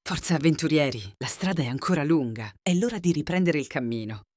Forza avventurieri, la strada è ancora lunga. È l'ora di riprendere il cammino.